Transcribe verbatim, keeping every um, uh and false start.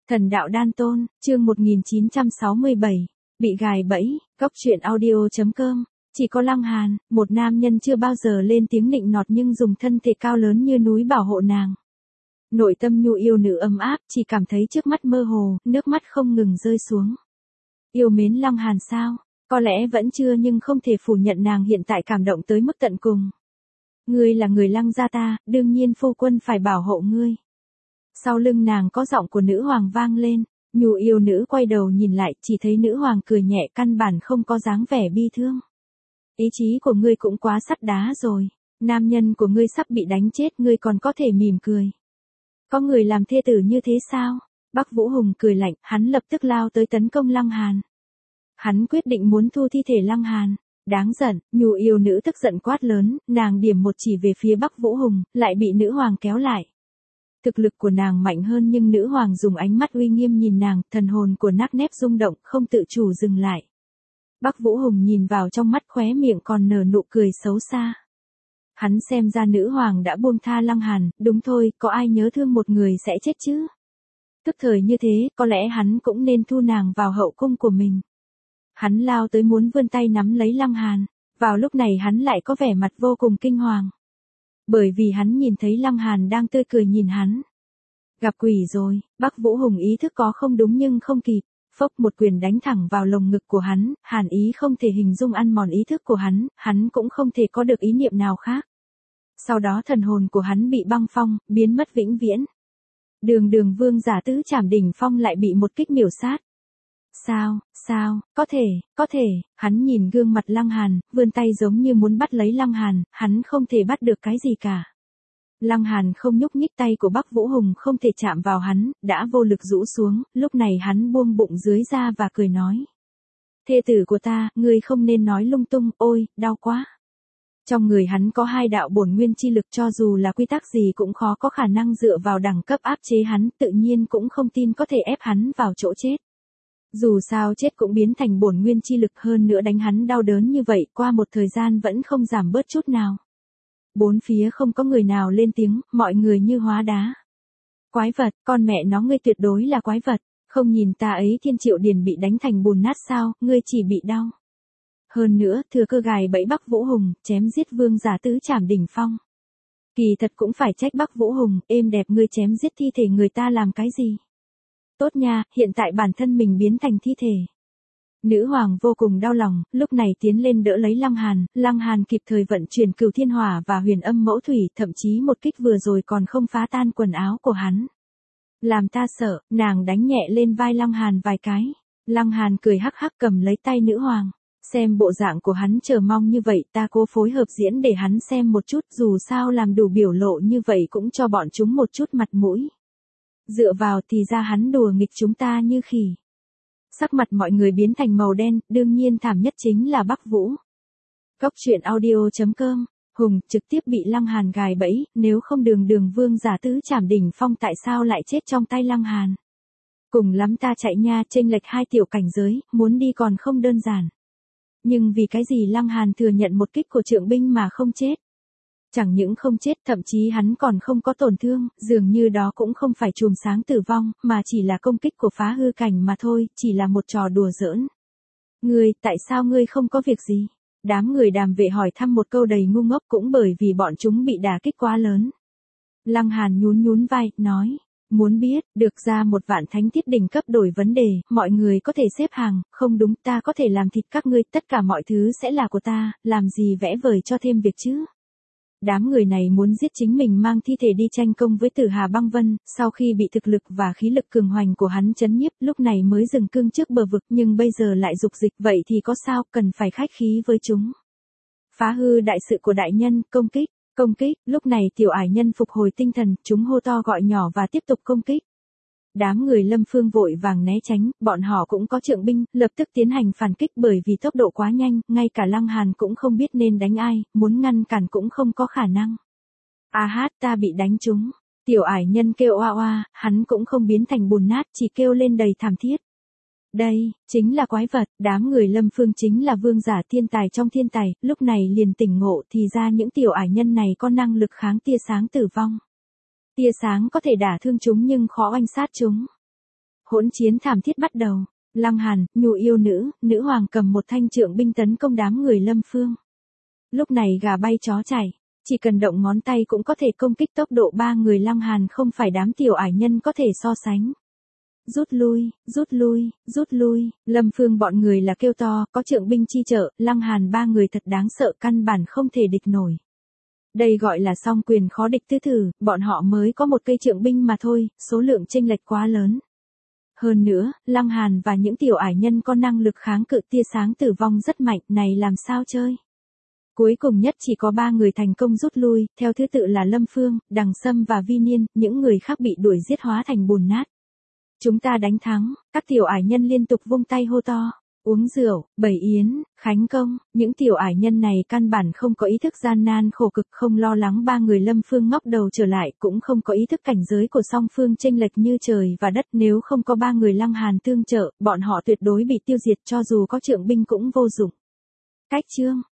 Thần đạo đan tôn, chương một nghìn chín trăm sáu mươi bảy, bị gài bẫy, góc truyện audio.com, chỉ có Lăng Hàn, một nam nhân chưa bao giờ lên tiếng nịnh nọt nhưng dùng thân thể cao lớn như núi bảo hộ nàng. Nội tâm nhu yêu nữ ấm áp, chỉ cảm thấy trước mắt mơ hồ, nước mắt không ngừng rơi xuống. Yêu mến Lăng Hàn sao? Có lẽ vẫn chưa nhưng không thể phủ nhận nàng hiện tại cảm động tới mức tận cùng. Ngươi là người Lăng gia ta, đương nhiên phu quân phải bảo hộ ngươi. Sau lưng nàng có giọng của nữ hoàng vang lên, nhu yêu nữ quay đầu nhìn lại, chỉ thấy nữ hoàng cười nhẹ căn bản không có dáng vẻ bi thương. Ý chí của ngươi cũng quá sắt đá rồi, nam nhân của ngươi sắp bị đánh chết ngươi còn có thể mỉm cười. Có người làm thê tử như thế sao? Bắc Vũ Hùng cười lạnh, hắn lập tức lao tới tấn công Lăng Hàn. Hắn quyết định muốn thu thi thể Lăng Hàn. Đáng giận, nhu yêu nữ tức giận quát lớn, nàng điểm một chỉ về phía Bắc Vũ Hùng, lại bị nữ hoàng kéo lại. Thực lực của nàng mạnh hơn nhưng nữ hoàng dùng ánh mắt uy nghiêm nhìn nàng, thần hồn của nắc nép rung động, không tự chủ dừng lại. Bắc Vũ Hùng nhìn vào trong mắt khóe miệng còn nở nụ cười xấu xa. Hắn xem ra nữ hoàng đã buông tha Lăng Hàn, đúng thôi, có ai nhớ thương một người sẽ chết chứ? Tức thời như thế, có lẽ hắn cũng nên thu nàng vào hậu cung của mình. Hắn lao tới muốn vươn tay nắm lấy Lăng Hàn, vào lúc này hắn lại có vẻ mặt vô cùng kinh hoàng. Bởi vì hắn nhìn thấy Lăng Hàn đang tươi cười nhìn hắn. Gặp quỷ rồi, Bắc Vũ Hùng ý thức có không đúng nhưng không kịp, phốc một quyền đánh thẳng vào lồng ngực của hắn, hàn ý không thể hình dung ăn mòn ý thức của hắn, hắn cũng không thể có được ý niệm nào khác. Sau đó thần hồn của hắn bị băng phong, biến mất vĩnh viễn. Đường đường vương giả tứ trảm đỉnh phong lại bị một kích miểu sát. Sao, sao, có thể, có thể, hắn nhìn gương mặt Lăng Hàn, vươn tay giống như muốn bắt lấy Lăng Hàn, hắn không thể bắt được cái gì cả. Lăng Hàn không nhúc nhích, tay của Bắc Vũ Hùng không thể chạm vào hắn, đã vô lực rũ xuống, lúc này hắn buông bụng dưới ra và cười nói. Thê tử của ta, ngươi không nên nói lung tung, ôi, đau quá. Trong người hắn có hai đạo bổn nguyên chi lực, cho dù là quy tắc gì cũng khó có khả năng dựa vào đẳng cấp áp chế hắn, tự nhiên cũng không tin có thể ép hắn vào chỗ chết. Dù sao chết cũng biến thành bổn nguyên chi lực, hơn nữa đánh hắn đau đớn như vậy, qua một thời gian vẫn không giảm bớt chút nào. Bốn phía không có người nào lên tiếng, mọi người như hóa đá. Quái vật, con mẹ nó ngươi tuyệt đối là quái vật, không nhìn ta ấy Thiên Triệu Điền bị đánh thành bùn nát sao, ngươi chỉ bị đau. Hơn nữa, thừa cơ gài bẫy Bắc Vũ Hùng, chém giết vương giả tứ trảm đỉnh phong. Kỳ thật cũng phải trách Bắc Vũ Hùng, êm đẹp ngươi chém giết thi thể người ta làm cái gì? Tốt nha, hiện tại bản thân mình biến thành thi thể. Nữ hoàng vô cùng đau lòng, lúc này tiến lên đỡ lấy Lăng Hàn, Lăng Hàn kịp thời vận chuyển Cửu Thiên Hỏa và Huyền Âm Mẫu Thủy, thậm chí một kích vừa rồi còn không phá tan quần áo của hắn. Làm ta sợ, nàng đánh nhẹ lên vai Lăng Hàn vài cái. Lăng Hàn cười hắc hắc cầm lấy tay nữ hoàng. Xem bộ dạng của hắn chờ mong như vậy, ta cố phối hợp diễn để hắn xem một chút, dù sao làm đủ biểu lộ như vậy cũng cho bọn chúng một chút mặt mũi. Dựa vào thì ra hắn đùa nghịch chúng ta như khỉ. Sắc mặt mọi người biến thành màu đen, đương nhiên thảm nhất chính là Bắc Vũ. Góc truyện audio.com, Hùng trực tiếp bị Lăng Hàn gài bẫy, nếu không đường đường vương giả tứ trảm đỉnh phong tại sao lại chết trong tay Lăng Hàn. Cùng lắm ta chạy nha, chênh lệch hai tiểu cảnh giới, muốn đi còn không đơn giản. Nhưng vì cái gì Lăng Hàn thừa nhận một kích của trượng binh mà không chết? Chẳng những không chết, thậm chí hắn còn không có tổn thương, dường như đó cũng không phải chùm sáng tử vong, mà chỉ là công kích của phá hư cảnh mà thôi, chỉ là một trò đùa giỡn. Ngươi, tại sao ngươi không có việc gì? Đám người Đàm Vệ hỏi thăm một câu đầy ngu ngốc, cũng bởi vì bọn chúng bị đả kích quá lớn. Lăng Hàn nhún nhún vai, nói, muốn biết, được ra một vạn thánh thiết đỉnh cấp đổi vấn đề, mọi người có thể xếp hàng, không đúng, ta có thể làm thịt các ngươi, tất cả mọi thứ sẽ là của ta, làm gì vẽ vời cho thêm việc chứ? Đám người này muốn giết chính mình mang thi thể đi tranh công với Tử Hà Băng Vân, sau khi bị thực lực và khí lực cường hoành của hắn chấn nhiếp, lúc này mới dừng cương trước bờ vực, nhưng bây giờ lại dục dịch, vậy thì có sao, cần phải khách khí với chúng. Phá hư đại sự của đại nhân, công kích, công kích, lúc này tiểu ải nhân phục hồi tinh thần, chúng hô to gọi nhỏ và tiếp tục công kích. Đám người Lâm Phương vội vàng né tránh, bọn họ cũng có trượng binh, lập tức tiến hành phản kích bởi vì tốc độ quá nhanh, ngay cả Lăng Hàn cũng không biết nên đánh ai, muốn ngăn cản cũng không có khả năng. A hát ta bị đánh trúng. Tiểu ải nhân kêu oa oa, hắn cũng không biến thành bùn nát, chỉ kêu lên đầy thảm thiết. Đây, chính là quái vật, đám người Lâm Phương chính là vương giả thiên tài trong thiên tài, lúc này liền tỉnh ngộ thì ra những tiểu ải nhân này có năng lực kháng tia sáng tử vong. Tia sáng có thể đả thương chúng nhưng khó oanh sát chúng. Hỗn chiến thảm thiết bắt đầu. Lăng Hàn, Nhu yêu nữ, nữ hoàng cầm một thanh trượng binh tấn công đám người Lâm Phương. Lúc này gà bay chó chạy, chỉ cần động ngón tay cũng có thể công kích, tốc độ ba người Lăng Hàn không phải đám tiểu ải nhân có thể so sánh. Rút lui, rút lui, rút lui, Lâm Phương bọn người là kêu to, có trượng binh chi trợ, Lăng Hàn ba người thật đáng sợ, căn bản không thể địch nổi. Đây gọi là song quyền khó địch tứ thử, bọn họ mới có một cây trượng binh mà thôi, số lượng chênh lệch quá lớn. Hơn nữa, Lăng Hàn và những tiểu ải nhân có năng lực kháng cự tia sáng tử vong rất mạnh, này làm sao chơi? Cuối cùng nhất chỉ có ba người thành công rút lui, theo thứ tự là Lâm Phương, Đằng Sâm và Vi Niên, những người khác bị đuổi giết hóa thành bùn nát. Chúng ta đánh thắng, các tiểu ải nhân liên tục vung tay hô to. Uống rượu, bày yến, khánh công, những tiểu ải nhân này căn bản không có ý thức gian nan khổ cực, không lo lắng ba người Lâm Phương ngóc đầu trở lại, cũng không có ý thức cảnh giới của song phương chênh lệch như trời và đất, nếu không có ba người Lăng Hàn tương trợ, bọn họ tuyệt đối bị tiêu diệt, cho dù có trượng binh cũng vô dụng. Cách chương